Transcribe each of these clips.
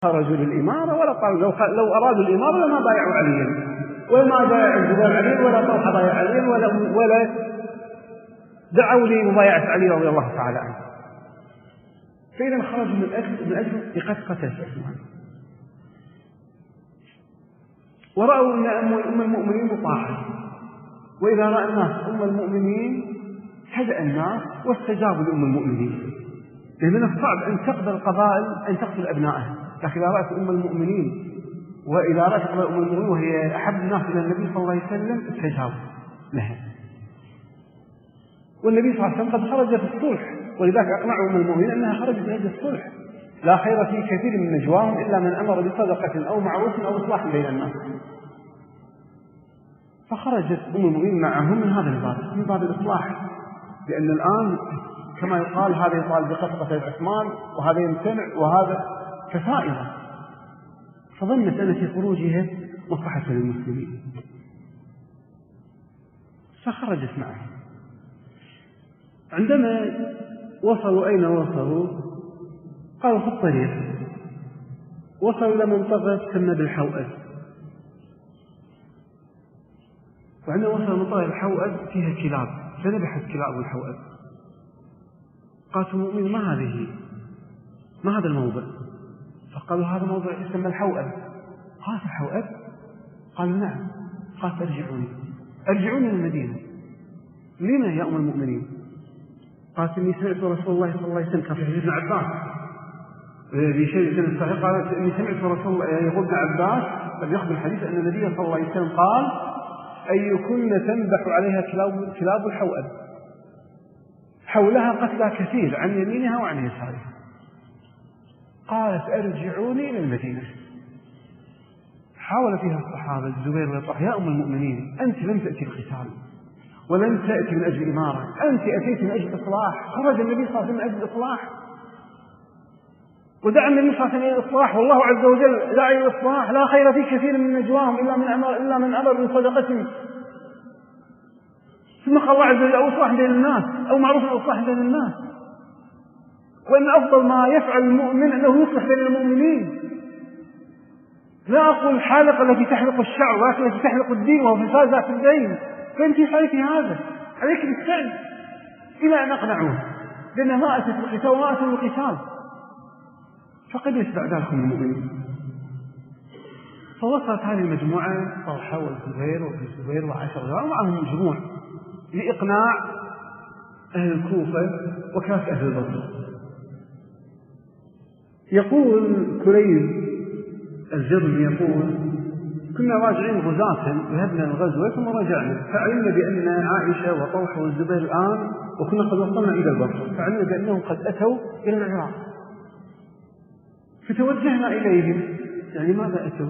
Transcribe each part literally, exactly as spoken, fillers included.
خرجوا للإمارة ولا قالوا لو, لو أرادوا الإمارة لما بايعوا عليا وما بايعوا الزبير علي ولا طلحة بايع علي ولا, ولا دعوا لي مبايعة علي رضي الله تعالى عنه. فإذا خرجوا من أجل من أجل لقد قتل عثمان، ورأوا أن أم المؤمنين مطاعة، وإذا رأى الناس أم المؤمنين هدأ الناس واستجابوا لأم المؤمنين، لأن من الصعب أن تقبل القبائل أن تقتل أبنائها، لكن إذا رأت أم المؤمنين وإذا رأت أم المؤمنين وهي أحب الناس إلى النبي صلى الله عليه وسلم استجابوا لها. والنبي صلى الله عليه وسلم قد خرج في الصلح، ولذلك أقنعوا أم المؤمنين أنها خرجت لأجل الصلح، لا خير في كثير من نجواهم إلا من أمر بصدقة أو معروف أو إصلاح بين الناس. فخرجت أم المؤمنين معهم من هذا الباب، من باب الإصلاح، لأن الآن كما يقال هذا يطالب بقتل عثمان وهذا يمتنع وهذا كثائرة، فظنت أن في خروجها مصلحة للمسلمين فخرجت معه. عندما وصلوا أين وصلوا؟ قالوا في الطريق، وصلوا إلى منطقة تسمى بالحوأد، وعندما وصلوا منطقة الحوأد فيها كلاب، فنبحت كلاب الحوأد. قالت المؤمن ما هذه؟ ما هذا الموضع؟ فقالوا هذا موضع يسمى الحوأد. قالت الحوأد؟ قالوا نعم. قالت ارجعوني ارجعوني للمدينة. لما يا أم المؤمنين؟ قالت إني سمعت رسول الله صلى الله عليه وسلم، كان في حديث ابن عباس بشيء سنة صحيح، قالت إني سمعت رسول الله يقول ابن عباس لم يخبر الحديث أن النبي صلى الله عليه وسلم قال أيكن تنبح عليها كلاب, كلاب الحوأد، حولها قتلى كثير عن يمينها وعن يسارها. قالت ارجعوني إلى المدينة. حاول فيها الصحابة الزبير ويطلح يا أم المؤمنين أنت لم تأتي القتال ولم تأتي من أجل إمارة، أنت أتيت من أجل إصلاح. خرج النبي صلى الله عليه وسلم من أجل إصلاح، ودعا النبي صلى الله عليه وسلم إلى الإصلاح، والله عز وجل دعا إلى الإصلاح. لا خير في كثير من نجواهم إلا من أمر إلا من أمر من صدقة. ثم قال الله عز وجل أو إصلاح بين الناس أو معروف الإصلاح بين الناس، وإن أفضل ما يفعل المؤمن أنه يصلح بين المؤمنين. لا أقول الحالقة التي تحلق الشعر ولكن التي تحلق الدين وهو فساد ذات الدين، فأنت عليك هذا، عليك بالسعي إلى أن أقنعوه لأنها ما أتت القتال وما أتت القتال. فقد يتبع ذلك المؤمنين. فوصلت هذه المجموعة طلحة والزبير وابن الزبير وعائشة رضي معهم مجموع لإقناع أهل الكوفة وكاف أهل البصرة. يقول كليب الجرمي يقول كنا راجعين غزاة ذهبنا الغزوة ثم رجعنا فعلمنا بأن عائشة وطلحة والزبير الآن وكنا قد وصلنا إلى البصرة، فعلمنا بأنهم قد أتوا إلى العراق، فتوجهنا إليهم يعني ماذا أتوا؟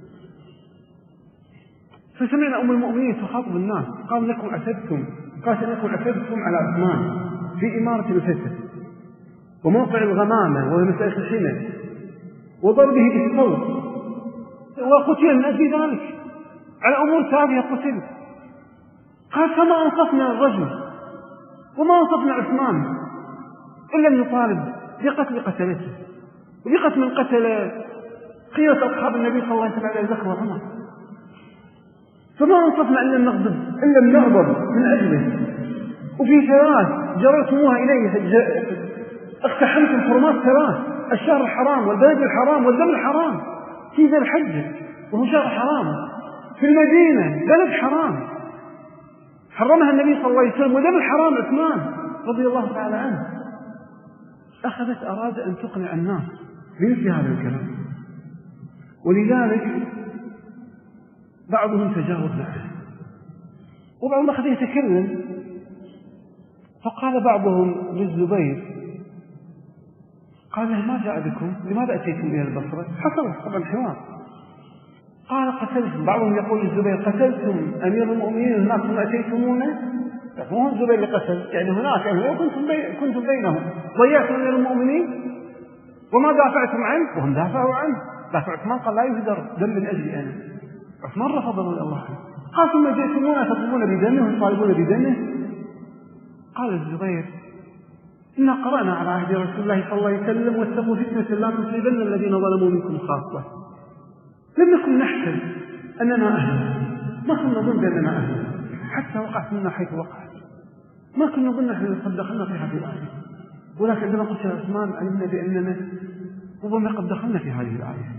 فسمعنا أم المؤمنين تخاطب الناس، قال لكم عتبتم، قالت لكم عتبتم على عثمان في إمارة الفتة وموقع الغمامة ومسائل الحنة وضربه بالصوت وقتل من أجل ذلك على أمور تافهة قتل. قال فما أنصفنا الرجل وما أنصفنا عثمان إلا أن نطالب بقتل قتلته وبقتل من قتل قيادة أصحاب النبي صلى الله عليه وسلم على ذكر وعمر، فما أنصفنا إلا نغضب إلا نغضب من أجله. وفي ثلاث جرتموها إليه، اقتحمتم حرمات ثلاث، الشهر الحرام والبلد الحرام والدم الحرام في ذي الحجة وهو شهر حرام، في المدينة بلد حرام حرمها النبي صلى الله عليه وسلم، ودم الحرام عثمان رضي الله تعالى عنه. أخذت أراد أن تقنع الناس بمثل هذا الكلام، ولذلك بعضهم تجاوز معه وبعضهم أخذ يتكلم. فقال بعضهم للزبير قال له ما جاء بكم؟ لماذا أتيتم إلى البصرة؟ حصل طبعا حوار. قال قتلتم، بعضهم يقول للزبير قتلتم أمير المؤمنين الناس ثم أتيتمونا؟ مو هو الزبير اللي قتل، يعني هناك أهل كنتم, بي... كنتم بينهم ضيعتم أمير المؤمنين وما دافعتم عنه وهم دافعوا عنه. لكن عثمان قال لا يهدر دم من أجلي أنا، عثمان رفض رضي الله عنه. قال ثم جئتمونا تطلبون بدمه وتطالبون بدمه. قال الزبير إنا قرأنا على عهد رسول الله صلى الله عليه وسلم واتقوا فتنة لا تصيبن الذين ظلموا منكم خاصة. لم نكن نحسب أننا أهل، ما كنا نظن بأننا أهل حتى وقعت منا حيث وقعت، ما كنا نظن أن قد دخلنا في هذه الآية، ولكن عندما قلت يا عثمان علمنا بأننا ربما قد دخلنا في هذه الآية.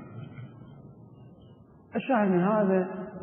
الشاهد من هذا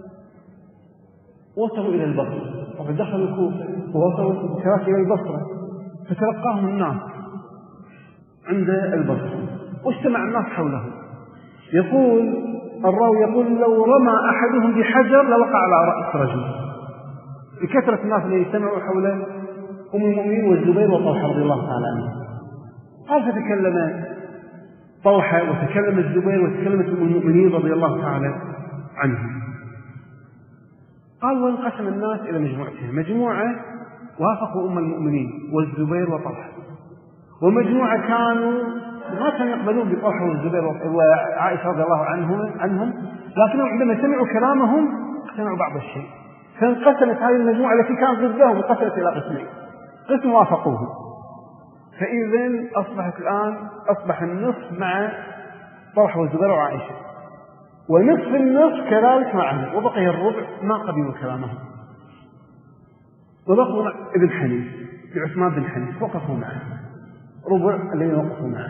وصلوا إلى البصرة، وقد دخلوا الكوفة ووصلوا كراكي إلى البصرة، فتلقاهم الناس عند البصرة واجتمع الناس حوله. يقول الراوي يقول لو رمى أحدهم بحجر لوقع على رأس رجل، بكثرة الناس اللي يجتمعوا حول أم المؤمنين والزبير وطلحة رضي الله تعالى عنه. قال فتكلم طلحة وتكلم الزبير وتكلمت أم المؤمنين رضي الله تعالى عنهم. قال وانقسم الناس إلى مجموعتين، مجموعة وافقوا أم المؤمنين والزبير وطلحة، ومجموعة كانوا ما كانوا يقبلون بطلحة والزبير وعائشة رضي الله عنهم عنهم لكنهم عندما سمعوا كلامهم اقتنعوا بعض الشيء، فانقسمت هذه المجموعة التي كانت ضدهم وانقسمت إلى قسمين، قسم وافقوهم، فإذا أصبحت الآن أصبح النصف مع طلحة والزبير وعائشة، ونصف النصف كذلك معهم، وبقي الربع ما قبلوا كلامهم، وبقوا مع ابن حنيف عثمان بن حنيف وقفوا معه، ربع الذين وقفوا معه.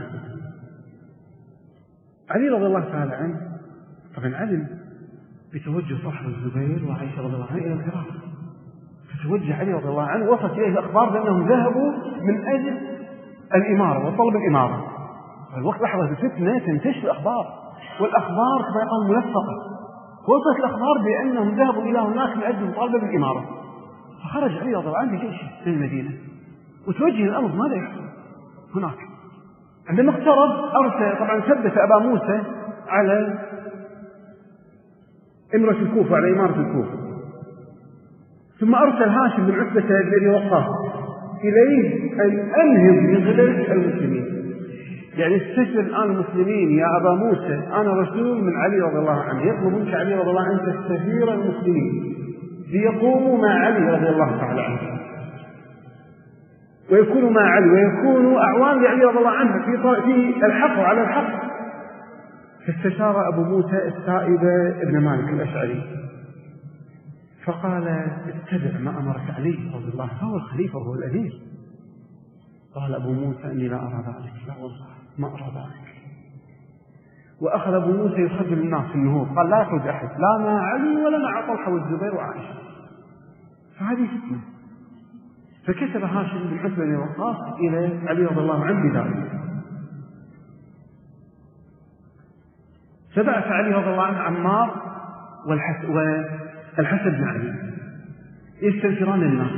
علي رضي الله تعالى عنه طبعا علم بتوجه طلحة والزبير وعائشة رضي الله عنها إلى العراق، فتوجه علي رضي الله عنه وصلت إليه الأخبار بأنهم ذهبوا من أجل الإمارة وطلب الإمارة. الوقت لحظة الفتنة تنتشر الأخبار، والأخبار كما يقول ملفقة، وصلت الأخبار بأنهم ذهبوا إلى هناك من أجل مطالبة بالإمارة. فخرج علي رضي الله عنه بجيش من المدينة وتوجه الأمر ماذا يحصل هناك. عندما اقترب أرسل طبعا ثبت أبا موسى على إمرة الكوفة، على إمارة الكوفة، ثم أرسل هاشم بن عتبة بن أبي وقاص إليه أن أنهض بغلة المسلمين، يعني استشهد الآن المسلمين يا أبا موسى أنا رسول من علي رضي الله عنه، يطلب منك علي رضي الله عنه تستثير المسلمين ليقوموا مع علي رضي الله تعالى عنه ويكونوا مع علي ويكونوا أعوان لعلي رضي الله عنه في في الحق وعلى الحق. فاستشار أبو موسى السائب ابن مالك الأشعري فقال اتبع ما أمرك علي رضي الله عنه، هو الخليفة وهو الأمير. قال أبو موسى إني لا أرى ذلك، لا والله ما أرى ذلك. وأخذ أبو موسى يخرج الناس في النهوض، قال لا يخرج أحد لا مع علي ولا مع طلحة والزبير وعائشة، فهذه فتنة. فكتب هاشم بن عتبة بن وقاص إلى علي رضي الله عنه بذلك، فبعث علي رضي الله عنه عمار والحسن بن علي يستنفران الناس،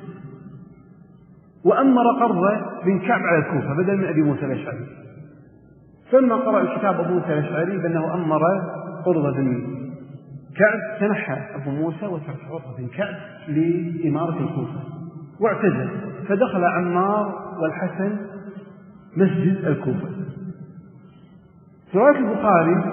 وأمر قرة بن كعب على الكوفة بدل من أبي موسى الأشعري. فلما قرأ الكتاب أبو موسى الأشعري بأنه أمر قرة بن كعب تنحى أبو موسى وترك قرة بن كعب لإمارة الكوفة واعتزل، فدخل عمار والحسن مسجد الكوفة. في رواية البخاري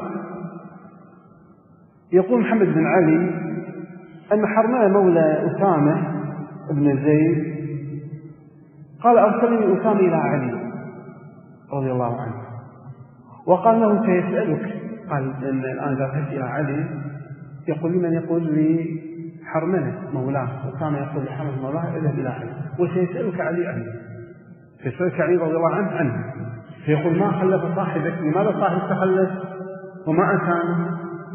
يقول محمد بن علي أن حرملة مولى أسامة بن زيد قال أرسلني أسامة إلى علي رضي الله عنه وقال له سيسألك، قال إن الآن ذهبت إلى علي يقول لمن يقول لي حرملة مولاه، أسامة يقول لحرملة مولاه اذهب إلى علي وسيسألك علي عنه، سيسألك علي رضي الله عنه عنه فيقول ما خلف صاحبك، لماذا صاحب تخلف وما أتانا؟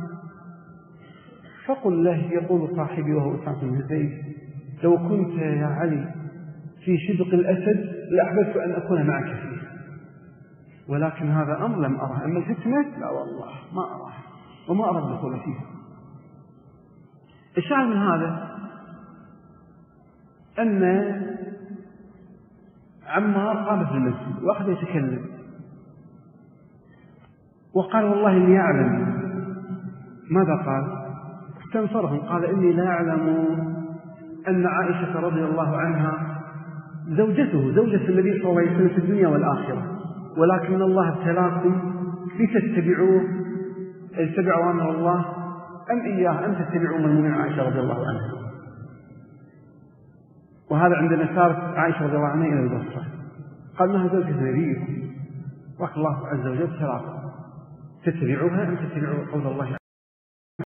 فقل له يقول صاحبي وهو أسامة بن زيد لو كنت يا علي في شدق الأسد لأحببت أن أكون معك فيه، ولكن هذا أمر لم أره، أما الفتنة لا والله ما أراه وما أرى الدخول فيها. الشاهد من هذا أن عمار قام في المسجد وأخذ يتكلم وقال والله إني يعلم. ماذا قال؟ استنصرهم قال إني لا أعلم أن عائشة رضي الله عنها زوجته زوجة النبي صلى الله عليه وسلم في الدنيا والآخرة، ولكن الله ابتلاكم لتتبعوه اتبعوا أمر الله أم إياه أم تتبعوا من من عائشة رضي الله عنها. وهذا عندما سارت عائشة رضي الله عنها إلى البصرة قال إنها زوجة نبيكم، بارك الله عز وجل شرافة، تتبعوها أم تتبعوا قول الله